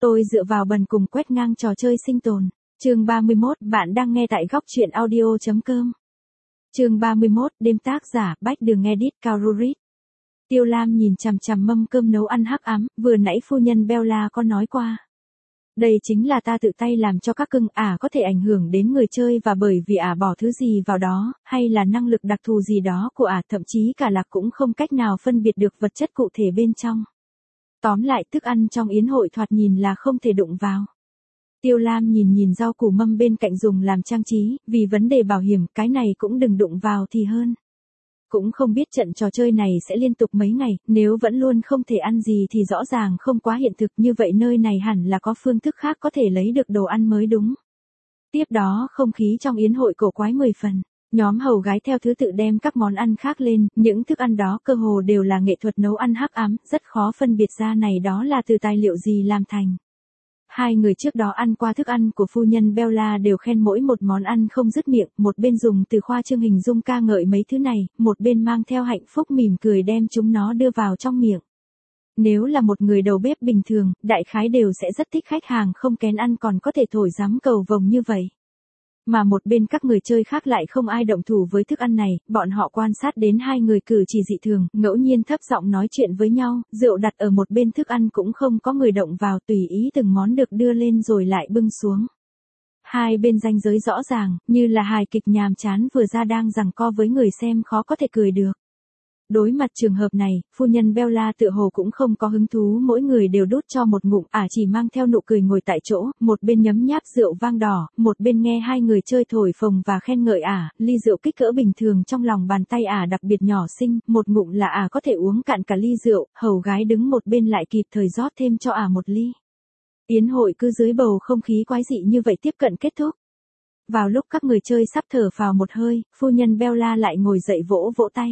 Tôi dựa vào bần cùng quét ngang trò chơi sinh tồn. Chương 31, bạn đang nghe tại góc truyện audio.com. Chương 31, đêm tác giả, Bách Đường Edit, Cao Rurit. Tiêu Lam nhìn chằm chằm mâm cơm nấu ăn hắc ám, vừa nãy phu nhân Bella có nói qua. Đây chính là ta tự tay làm cho các cưng, có thể ảnh hưởng đến người chơi và bởi vì bỏ thứ gì vào đó, hay là năng lực đặc thù gì đó của thậm chí cả lạc cũng không cách nào phân biệt được vật chất cụ thể bên trong. Tóm lại thức ăn trong yến hội thoạt nhìn là không thể đụng vào. Tiêu Lam nhìn rau củ mâm bên cạnh dùng làm trang trí, vì vấn đề bảo hiểm cái này cũng đừng đụng vào thì hơn. Cũng không biết trận trò chơi này sẽ liên tục mấy ngày, nếu vẫn luôn không thể ăn gì thì rõ ràng không quá hiện thực, như vậy nơi này hẳn là có phương thức khác có thể lấy được đồ ăn mới đúng. Tiếp đó không khí trong yến hội cổ quái 10 phần. Nhóm hầu gái theo thứ tự đem các món ăn khác lên, những thức ăn đó cơ hồ đều là nghệ thuật nấu ăn hắc ám, rất khó phân biệt ra này đó là từ tài liệu gì làm thành. Hai người trước đó ăn qua thức ăn của phu nhân Bella đều khen mỗi một món ăn không dứt miệng, một bên dùng từ khoa trương hình dung ca ngợi mấy thứ này, một bên mang theo hạnh phúc mỉm cười đem chúng nó đưa vào trong miệng. Nếu là một người đầu bếp bình thường, đại khái đều sẽ rất thích khách hàng không kén ăn còn có thể thổi giám cầu vồng như vậy. Mà một bên các người chơi khác lại không ai động thủ với thức ăn này, bọn họ quan sát đến hai người cử chỉ dị thường, ngẫu nhiên thấp giọng nói chuyện với nhau, rượu đặt ở một bên thức ăn cũng không có người động vào, tùy ý từng món được đưa lên rồi lại bưng xuống. Hai bên ranh giới rõ ràng, như là hài kịch nhàm chán vừa ra đang giằng co với người xem khó có thể cười được. Đối mặt trường hợp này, phu nhân Bella tựa hồ cũng không có hứng thú, mỗi người đều đút cho một ngụm, chỉ mang theo nụ cười ngồi tại chỗ, một bên nhấm nháp rượu vang đỏ, một bên nghe hai người chơi thổi phồng và khen ngợi ly rượu kích cỡ bình thường trong lòng bàn tay đặc biệt nhỏ xinh, một ngụm là có thể uống cạn cả ly rượu, hầu gái đứng một bên lại kịp thời rót thêm cho một ly. Yến hội cứ dưới bầu không khí quái dị như vậy tiếp cận kết thúc. Vào lúc các người chơi sắp thở phào một hơi, phu nhân Bella lại ngồi dậy vỗ vỗ tay.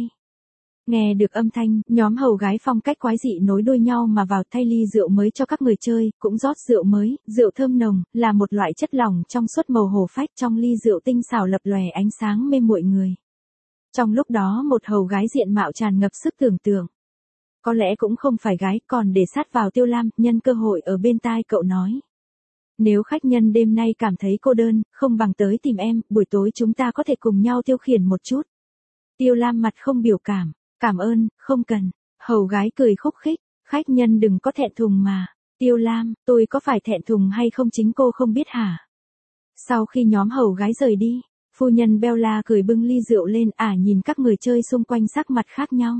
Nghe được âm thanh, nhóm hầu gái phong cách quái dị nối đuôi nhau mà vào thay ly rượu mới cho các người chơi, cũng rót rượu mới, rượu thơm nồng, là một loại chất lỏng trong suốt màu hổ phách trong ly rượu tinh xảo lập lòe ánh sáng mê muội người. Trong lúc đó một hầu gái diện mạo tràn ngập sức tưởng tượng. Có lẽ cũng không phải gái, còn để sát vào Tiêu Lam, nhân cơ hội ở bên tai cậu nói. Nếu khách nhân đêm nay cảm thấy cô đơn, không bằng tới tìm em, buổi tối chúng ta có thể cùng nhau tiêu khiển một chút. Tiêu Lam mặt không biểu cảm. Cảm ơn, không cần. Hầu gái cười khúc khích, khách nhân đừng có thẹn thùng mà. Tiêu Lam, tôi có phải thẹn thùng hay không chính cô không biết hả? Sau khi nhóm hầu gái rời đi, phu nhân Bella cười bưng ly rượu lên nhìn các người chơi xung quanh sắc mặt khác nhau.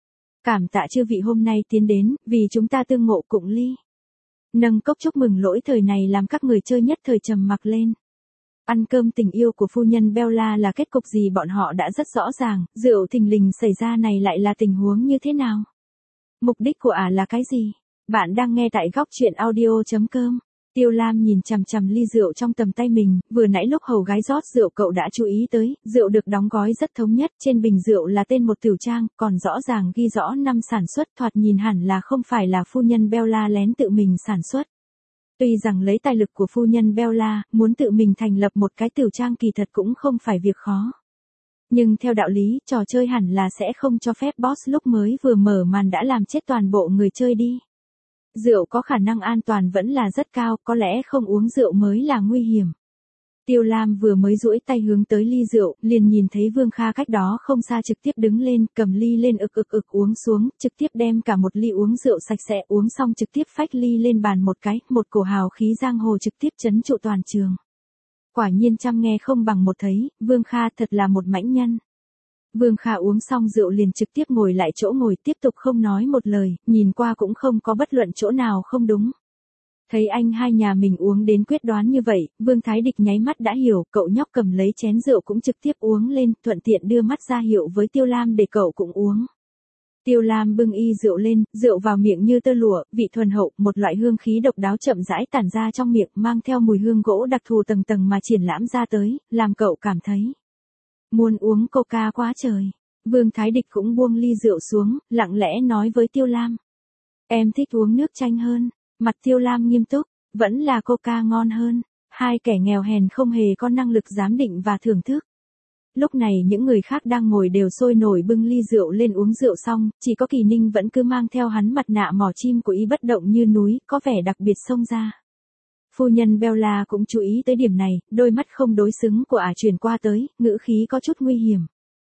Cảm tạ chư vị hôm nay tiến đến, vì chúng ta tương ngộ cụng ly. Nâng cốc chúc mừng lỗi thời này làm các người chơi nhất thời trầm mặc lên. Ăn cơm tình yêu của phu nhân Bella là kết cục gì bọn họ đã rất rõ ràng, rượu thình lình xảy ra này lại là tình huống như thế nào? Mục đích của là cái gì? Bạn đang nghe tại góc truyện audio.com. Tiêu Lam nhìn chằm chằm ly rượu trong tầm tay mình, vừa nãy lúc hầu gái rót rượu cậu đã chú ý tới, rượu được đóng gói rất thống nhất, trên bình rượu là tên một tiểu trang, còn rõ ràng ghi rõ năm sản xuất, thoạt nhìn hẳn là không phải là phu nhân Bella lén tự mình sản xuất. Tuy rằng lấy tài lực của phu nhân Bella, muốn tự mình thành lập một cái tiểu trang kỳ thật cũng không phải việc khó. Nhưng theo đạo lý, trò chơi hẳn là sẽ không cho phép boss lúc mới vừa mở màn đã làm chết toàn bộ người chơi đi. Rượu có khả năng an toàn vẫn là rất cao, có lẽ không uống rượu mới là nguy hiểm. Tiêu Lam vừa mới duỗi tay hướng tới ly rượu, liền nhìn thấy Vương Kha cách đó không xa trực tiếp đứng lên, cầm ly lên ực uống xuống, trực tiếp đem cả một ly uống rượu sạch sẽ, uống xong trực tiếp phách ly lên bàn một cái, một cổ hào khí giang hồ trực tiếp trấn trụ toàn trường. Quả nhiên trăm nghe không bằng một thấy, Vương Kha thật là một mãnh nhân. Vương Kha uống xong rượu liền trực tiếp ngồi lại chỗ ngồi tiếp tục không nói một lời, nhìn qua cũng không có bất luận chỗ nào không đúng. Thấy anh hai nhà mình uống đến quyết đoán như vậy, Vương Thái Địch nháy mắt đã hiểu, cậu nhóc cầm lấy chén rượu cũng trực tiếp uống lên, thuận tiện đưa mắt ra hiệu với Tiêu Lam để cậu cũng uống. Tiêu Lam bưng y rượu lên, rượu vào miệng như tơ lụa, vị thuần hậu, một loại hương khí độc đáo chậm rãi tản ra trong miệng, mang theo mùi hương gỗ đặc thù tầng tầng mà triển lãm ra tới, làm cậu cảm thấy muốn uống coca quá trời. Vương Thái Địch cũng buông ly rượu xuống, lặng lẽ nói với Tiêu Lam. Em thích uống nước chanh hơn. Mặt Tiêu Lam nghiêm túc, vẫn là coca ngon hơn. Hai kẻ nghèo hèn không hề có năng lực giám định và thưởng thức. Lúc này những người khác đang ngồi đều sôi nổi bưng ly rượu lên uống rượu xong, chỉ có Kỳ Ninh vẫn cứ mang theo hắn mặt nạ mỏ chim của y bất động như núi, có vẻ đặc biệt xông ra. Phu nhân Bella cũng chú ý tới điểm này, đôi mắt không đối xứng của ả chuyển qua tới, ngữ khí có chút nguy hiểm.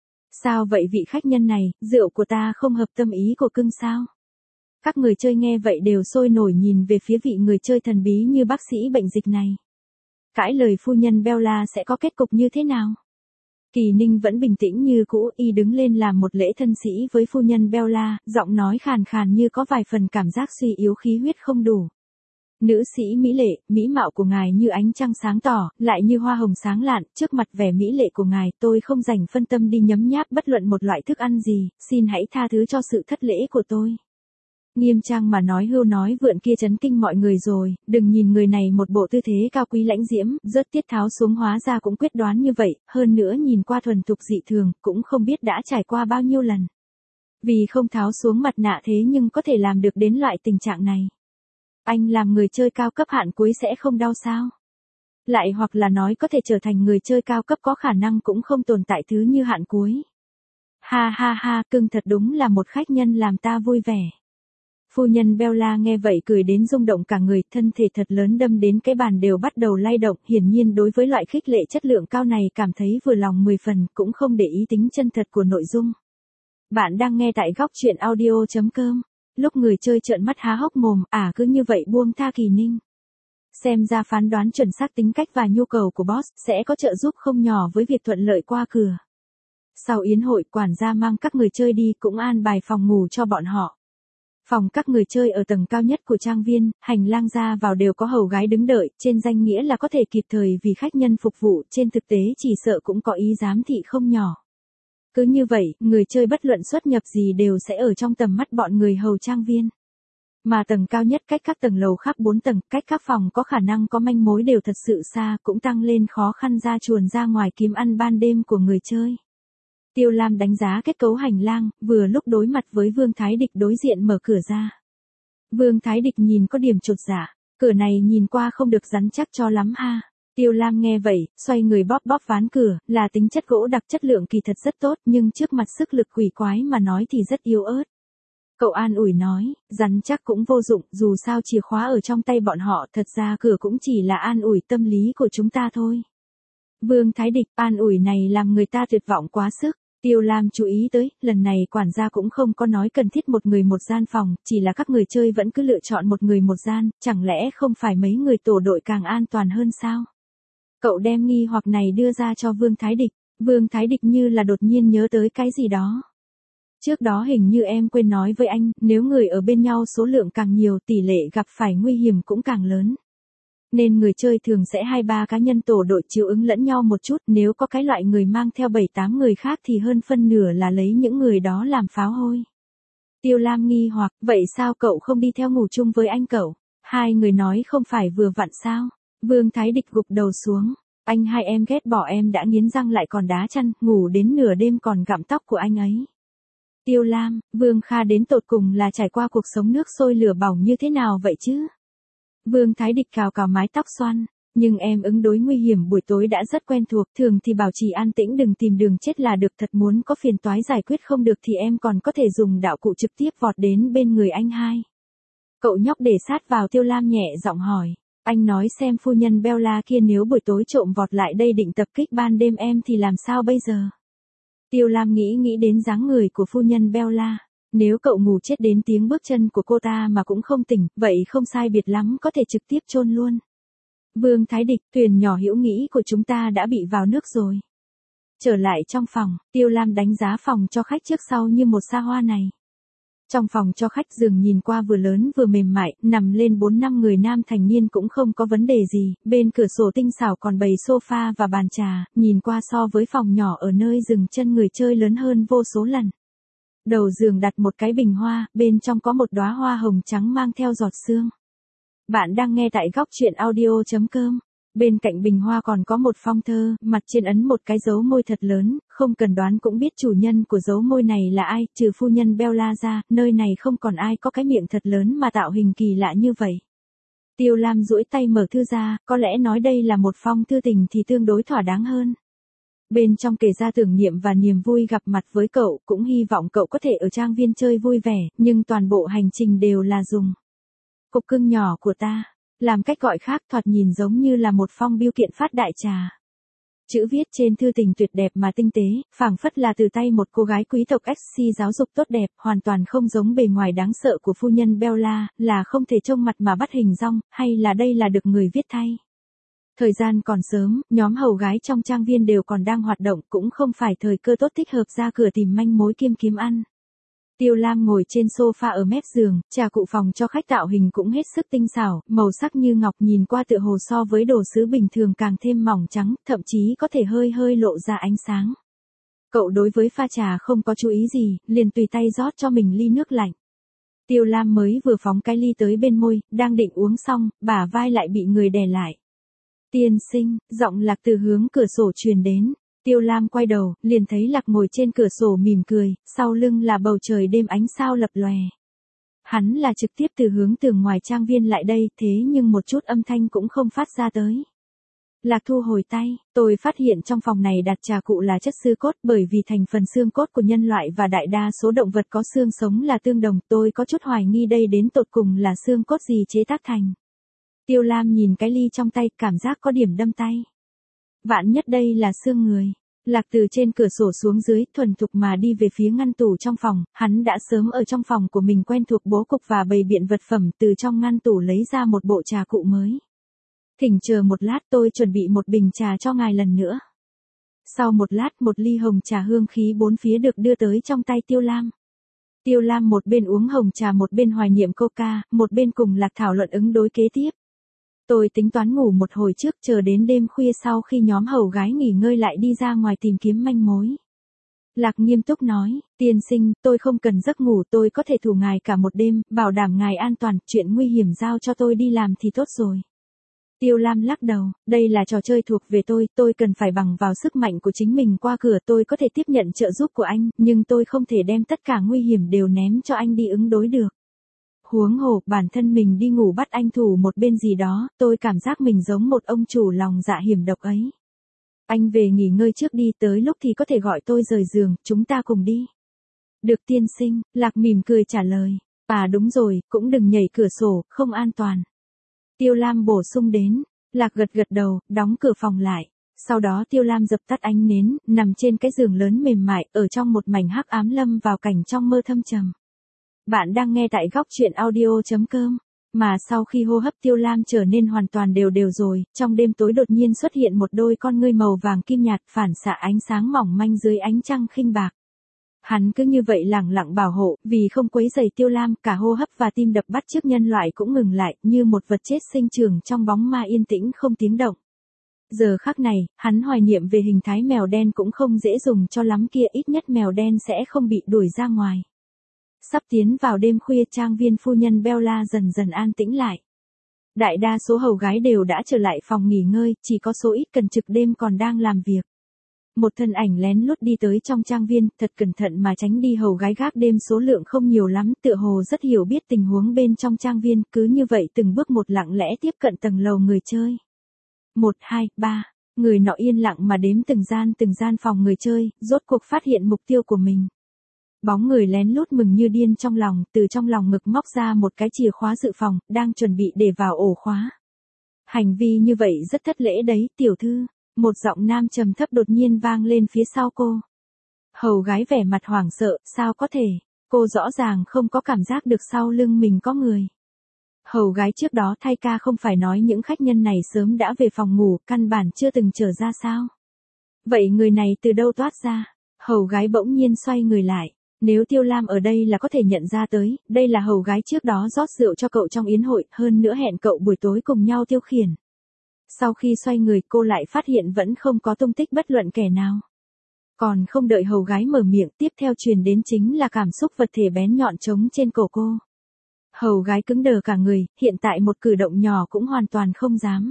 Sao vậy vị khách nhân này, rượu của ta không hợp tâm ý của cưng sao? Các người chơi nghe vậy đều sôi nổi nhìn về phía vị người chơi thần bí như bác sĩ bệnh dịch này. Cãi lời phu nhân Bella sẽ có kết cục như thế nào? Kỳ Ninh vẫn bình tĩnh như cũ, y đứng lên làm một lễ thân sĩ với phu nhân Bella, giọng nói khàn khàn như có vài phần cảm giác suy yếu khí huyết không đủ. Nữ sĩ mỹ lệ, mỹ mạo của ngài như ánh trăng sáng tỏ, lại như hoa hồng sáng lạn, trước mặt vẻ mỹ lệ của ngài, tôi không dành phân tâm đi nhấm nháp bất luận một loại thức ăn gì, xin hãy tha thứ cho sự thất lễ của tôi. Nghiêm trang mà nói hưu nói vượn kia chấn kinh mọi người rồi, đừng nhìn người này một bộ tư thế cao quý lãnh diễm, rớt tiết tháo xuống hóa ra cũng quyết đoán như vậy, hơn nữa nhìn qua thuần thục dị thường, cũng không biết đã trải qua bao nhiêu lần. Vì không tháo xuống mặt nạ thế nhưng có thể làm được đến loại tình trạng này. Anh làm người chơi cao cấp hạn cuối sẽ không đau sao? Lại hoặc là nói có thể trở thành người chơi cao cấp có khả năng cũng không tồn tại thứ như hạn cuối. Ha ha ha, cưng thật đúng là một khách nhân làm ta vui vẻ. Phu nhân Bella nghe vậy cười đến rung động cả người, thân thể thật lớn đâm đến cái bàn đều bắt đầu lay động, hiển nhiên đối với loại khích lệ chất lượng cao này cảm thấy vừa lòng 10 phần, cũng không để ý tính chân thật của nội dung. Bạn đang nghe tại góc truyện audio.com. Lúc người chơi trợn mắt há hốc mồm, cứ như vậy buông tha Kỳ Ninh. Xem ra phán đoán chuẩn xác tính cách và nhu cầu của boss sẽ có trợ giúp không nhỏ với việc thuận lợi qua cửa. Sau yến hội, quản gia mang các người chơi đi cũng an bài phòng ngủ cho bọn họ. Phòng các người chơi ở tầng cao nhất của trang viên, hành lang ra vào đều có hầu gái đứng đợi, trên danh nghĩa là có thể kịp thời vì khách nhân phục vụ, trên thực tế chỉ sợ cũng có ý giám thị không nhỏ. Cứ như vậy, người chơi bất luận xuất nhập gì đều sẽ ở trong tầm mắt bọn người hầu trang viên. Mà tầng cao nhất cách các tầng lầu khác 4 tầng, cách các phòng có khả năng có manh mối đều thật sự xa, cũng tăng lên khó khăn ra chuồn ra ngoài kiếm ăn ban đêm của người chơi. Tiêu Lam đánh giá kết cấu hành lang, vừa lúc đối mặt với Vương Thái Địch đối diện mở cửa ra. Vương Thái Địch nhìn có điểm chột dạ, cửa này nhìn qua không được rắn chắc cho lắm ha. Tiêu Lam nghe vậy, xoay người bóp bóp ván cửa, là tính chất gỗ đặc chất lượng kỳ thật rất tốt, nhưng trước mặt sức lực quỷ quái mà nói thì rất yếu ớt. Cậu an ủi nói, rắn chắc cũng vô dụng, dù sao chìa khóa ở trong tay bọn họ, thật ra cửa cũng chỉ là an ủi tâm lý của chúng ta thôi. Vương Thái Địch, an ủi này làm người ta tuyệt vọng quá sức. Tiêu Lam chú ý tới, lần này quản gia cũng không có nói cần thiết một người một gian phòng, chỉ là các người chơi vẫn cứ lựa chọn một người một gian, chẳng lẽ không phải mấy người tổ đội càng an toàn hơn sao? Cậu đem nghi hoặc này đưa ra cho Vương Thái Địch, Vương Thái Địch như là đột nhiên nhớ tới cái gì đó. Trước đó hình như em quên nói với anh, nếu người ở bên nhau số lượng càng nhiều tỷ lệ gặp phải nguy hiểm cũng càng lớn. Nên người chơi thường sẽ 2-3 cá nhân tổ đội chiếu ứng lẫn nhau một chút, nếu có cái loại người mang theo 7-8 người khác thì hơn phân nửa là lấy những người đó làm pháo hôi. Tiêu Lam nghi hoặc, vậy sao cậu không đi theo ngủ chung với anh cậu? Hai người nói không phải vừa vặn sao? Vương Thái Địch gục đầu xuống, anh hai em ghét bỏ em đã nghiến răng lại còn đá chăn, ngủ đến nửa đêm còn gặm tóc của anh ấy. Tiêu Lam, Vương Kha đến tột cùng là trải qua cuộc sống nước sôi lửa bỏng như thế nào vậy chứ? Vương Thái Địch cào cào mái tóc xoăn, nhưng em ứng đối nguy hiểm buổi tối đã rất quen thuộc, thường thì bảo trì an tĩnh đừng tìm đường chết là được, thật muốn có phiền toái giải quyết không được thì em còn có thể dùng đạo cụ trực tiếp vọt đến bên người anh hai. Cậu nhóc để sát vào Tiêu Lam nhẹ giọng hỏi, anh nói xem phu nhân Bella kia nếu buổi tối trộm vọt lại đây định tập kích ban đêm em thì làm sao bây giờ? Tiêu Lam nghĩ đến dáng người của phu nhân Bella. Nếu cậu ngủ chết đến tiếng bước chân của cô ta mà cũng không tỉnh, vậy không sai biệt lắm có thể trực tiếp chôn luôn. Vương Thái Địch, thuyền nhỏ hữu nghĩ của chúng ta đã bị vào nước rồi. Trở lại trong phòng, Tiêu Lam đánh giá phòng cho khách trước sau như một xa hoa này. Trong phòng cho khách giường nhìn qua vừa lớn vừa mềm mại, nằm lên 4-5 người nam thành niên cũng không có vấn đề gì, bên cửa sổ tinh xảo còn bày sofa và bàn trà, nhìn qua so với phòng nhỏ ở nơi dừng chân người chơi lớn hơn vô số lần. Đầu giường đặt một cái bình hoa, bên trong có một đóa hoa hồng trắng mang theo giọt sương. Bạn đang nghe tại góc truyện audio.com. Bên cạnh bình hoa còn có một phong thơ, mặt trên ấn một cái dấu môi thật lớn, không cần đoán cũng biết chủ nhân của dấu môi này là ai, trừ phu nhân Bella ra, nơi này không còn ai có cái miệng thật lớn mà tạo hình kỳ lạ như vậy. Tiêu Lam duỗi tay mở thư ra, có lẽ nói đây là một phong thư tình thì tương đối thỏa đáng hơn. Bên trong kể ra tưởng niệm và niềm vui gặp mặt với cậu, cũng hy vọng cậu có thể ở trang viên chơi vui vẻ, nhưng toàn bộ hành trình đều là dùng. Cục cưng nhỏ của ta, Làm cách gọi khác thoạt nhìn giống như là một phong bưu kiện phát đại trà. Chữ viết trên thư tình tuyệt đẹp mà tinh tế, phảng phất là từ tay một cô gái quý tộc SC giáo dục tốt đẹp, hoàn toàn không giống bề ngoài đáng sợ của phu nhân Bella, là không thể trông mặt mà bắt hình dong, hay là đây là được người viết thay. Thời gian còn sớm, nhóm hầu gái trong trang viên đều còn đang hoạt động, cũng không phải thời cơ tốt thích hợp ra cửa tìm manh mối kiêm kiếm ăn. Tiêu Lam ngồi trên sofa ở mép giường, trà cụ phòng cho khách tạo hình cũng hết sức tinh xảo, màu sắc như ngọc nhìn qua tựa hồ so với đồ sứ bình thường càng thêm mỏng trắng, thậm chí có thể hơi hơi lộ ra ánh sáng. Cậu đối với pha trà không có chú ý gì, liền tùy tay rót cho mình ly nước lạnh. Tiêu Lam mới vừa phóng cái ly tới bên môi, đang định uống xong, bả vai lại bị người đè lại. Tiên sinh, giọng Lạc từ hướng cửa sổ truyền đến. Tiêu Lam quay đầu, liền thấy Lạc ngồi trên cửa sổ mỉm cười, sau lưng là bầu trời đêm ánh sao lập lòe. Hắn là trực tiếp từ hướng tường ngoài trang viên lại đây, thế nhưng một chút âm thanh cũng không phát ra tới. Lạc thu hồi tay, tôi phát hiện trong phòng này đặt trà cụ là chất xương cốt, bởi vì thành phần xương cốt của nhân loại và đại đa số động vật có xương sống là tương đồng, tôi có chút hoài nghi đây đến tột cùng là xương cốt gì chế tác thành. Tiêu Lam nhìn cái ly trong tay, cảm giác có điểm đâm tay. Vạn nhất đây là xương người. Lạc từ trên cửa sổ xuống dưới, thuần thục mà đi về phía ngăn tủ trong phòng, hắn đã sớm ở trong phòng của mình quen thuộc bố cục và bày biện vật phẩm, từ trong ngăn tủ lấy ra một bộ trà cụ mới. Thỉnh chờ một lát, tôi chuẩn bị một bình trà cho ngài lần nữa. Sau một lát, một ly hồng trà hương khí bốn phía được đưa tới trong tay Tiêu Lam. Tiêu Lam một bên uống hồng trà một bên hoài niệm coca, một bên cùng Lạc thảo luận ứng đối kế tiếp. Tôi tính toán ngủ một hồi trước, chờ đến đêm khuya sau khi nhóm hầu gái nghỉ ngơi lại đi ra ngoài tìm kiếm manh mối. Lạc nghiêm túc nói, tiên sinh, tôi không cần giấc ngủ, tôi có thể thủ ngài cả một đêm, bảo đảm ngài an toàn, chuyện nguy hiểm giao cho tôi đi làm thì tốt rồi. Tiêu Lam lắc đầu, đây là trò chơi thuộc về tôi cần phải bằng vào sức mạnh của chính mình qua cửa, tôi có thể tiếp nhận trợ giúp của anh, nhưng tôi không thể đem tất cả nguy hiểm đều ném cho anh đi ứng đối được. Huống hồ, bản thân mình đi ngủ bắt anh thủ một bên gì đó, tôi cảm giác mình giống một ông chủ lòng dạ hiểm độc ấy. Anh về nghỉ ngơi trước đi, tới lúc thì có thể gọi tôi rời giường, chúng ta cùng đi. Được tiên sinh, Lạc mỉm cười trả lời. À đúng rồi, cũng đừng nhảy cửa sổ, không an toàn. Tiêu Lam bổ sung đến. Lạc gật gật đầu, đóng cửa phòng lại. Sau đó Tiêu Lam dập tắt ánh nến, nằm trên cái giường lớn mềm mại, ở trong một mảnh hắc ám lâm vào cảnh trong mơ thâm trầm. Bạn đang nghe tại góc truyện audio.com. Mà sau khi hô hấp Tiêu Lam trở nên hoàn toàn đều rồi, trong đêm tối đột nhiên xuất hiện một đôi con ngươi màu vàng kim nhạt phản xạ ánh sáng mỏng manh dưới ánh trăng khinh bạc. Hắn cứ như vậy lẳng lặng bảo hộ, vì không quấy rầy Tiêu Lam, cả hô hấp và tim đập bắt chước nhân loại cũng ngừng lại, như một vật chết sinh trưởng trong bóng ma yên tĩnh không tiếng động. Giờ khắc này, hắn hoài niệm về hình thái mèo đen cũng không dễ dùng cho lắm kia, ít nhất mèo đen sẽ không bị đuổi ra ngoài. Sắp tiến vào đêm khuya, trang viên phu nhân Bella dần dần an tĩnh lại. Đại đa số hầu gái đều đã trở lại phòng nghỉ ngơi, chỉ có số ít cần trực đêm còn đang làm việc. Một thân ảnh lén lút đi tới trong trang viên, thật cẩn thận mà tránh đi hầu gái gác đêm số lượng không nhiều lắm, tựa hồ rất hiểu biết tình huống bên trong trang viên, cứ như vậy từng bước một lặng lẽ tiếp cận tầng lầu người chơi. 1, 2, 3, người nọ yên lặng mà đếm từng gian phòng người chơi, rốt cuộc phát hiện mục tiêu của mình. Bóng người lén lút mừng như điên trong lòng, từ trong lòng ngực móc ra một cái chìa khóa dự phòng, đang chuẩn bị để vào ổ khóa. Hành vi như vậy rất thất lễ đấy, tiểu thư. Một giọng nam trầm thấp đột nhiên vang lên phía sau cô. Hầu gái vẻ mặt hoảng sợ, sao có thể, cô rõ ràng không có cảm giác được sau lưng mình có người. Hầu gái trước đó thay ca không phải nói những khách nhân này sớm đã về phòng ngủ, căn bản chưa từng trở ra sao. Vậy người này từ đâu toát ra? Hầu gái bỗng nhiên xoay người lại. Nếu Tiêu Lam ở đây là có thể nhận ra tới, đây là hầu gái trước đó rót rượu cho cậu trong yến hội, hơn nữa hẹn cậu buổi tối cùng nhau tiêu khiển. Sau khi xoay người cô lại phát hiện vẫn không có tung tích bất luận kẻ nào. Còn không đợi hầu gái mở miệng, tiếp theo truyền đến chính là cảm xúc vật thể bén nhọn trống trên cổ cô. Hầu gái cứng đờ cả người, hiện tại một cử động nhỏ cũng hoàn toàn không dám.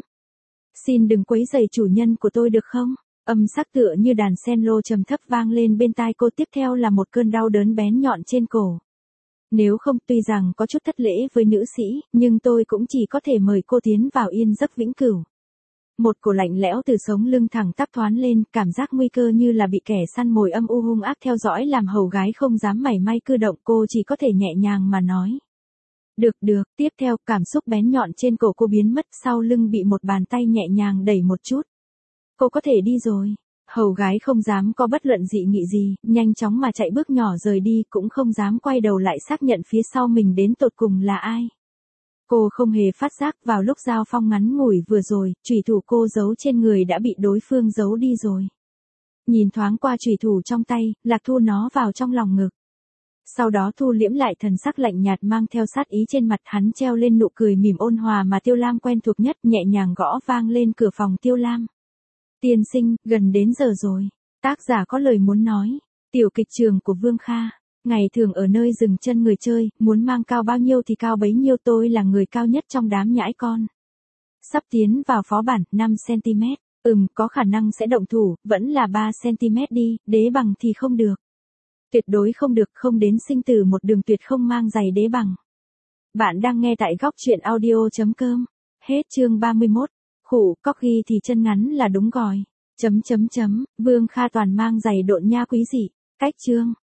Xin đừng quấy rầy chủ nhân của tôi được không? Âm sắc tựa như đàn sen lô trầm thấp vang lên bên tai cô, tiếp theo là một cơn đau đớn bén nhọn trên cổ. Nếu không, tuy rằng có chút thất lễ với nữ sĩ, nhưng tôi cũng chỉ có thể mời cô tiến vào yên giấc vĩnh cửu. Một cổ lạnh lẽo từ sống lưng thẳng tắp thoáng lên, cảm giác nguy cơ như là bị kẻ săn mồi âm u hung ác theo dõi làm hầu gái không dám mảy may cử động, cô chỉ có thể nhẹ nhàng mà nói. Được, tiếp theo cảm xúc bén nhọn trên cổ cô biến mất, sau lưng bị một bàn tay nhẹ nhàng đẩy một chút. Cô có thể đi rồi. Hầu gái không dám có bất luận dị nghị gì, nhanh chóng mà chạy bước nhỏ rời đi, cũng không dám quay đầu lại xác nhận phía sau mình đến tột cùng là ai. Cô không hề phát giác vào lúc giao phong ngắn ngủi vừa rồi, chủy thủ cô giấu trên người đã bị đối phương giấu đi rồi. Nhìn thoáng qua chủy thủ trong tay, Lạc thu nó vào trong lòng ngực. Sau đó thu liễm lại thần sắc lạnh nhạt mang theo sát ý trên mặt, hắn treo lên nụ cười mỉm ôn hòa mà Tiêu Lam quen thuộc nhất, nhẹ nhàng gõ vang lên cửa phòng Tiêu Lam. Tiên sinh, gần đến giờ rồi. Tác giả có lời muốn nói. Tiểu kịch trường của Vương Kha. Ngày thường ở nơi dừng chân người chơi, muốn mang cao bao nhiêu thì cao bấy nhiêu, tôi là người cao nhất trong đám nhãi con. Sắp tiến vào phó bản, 5cm. Có khả năng sẽ động thủ, vẫn là 3cm đi, đế bằng thì không được. Tuyệt đối không được, không đến sinh tử một đường, tuyệt không mang giày đế bằng. Bạn đang nghe tại góc truyện audio.com. Hết chương 31. Khủ, corgi thì chân ngắn là đúng rồi. Vương Kha toàn mang giày độn nha quý dị. Cách chương.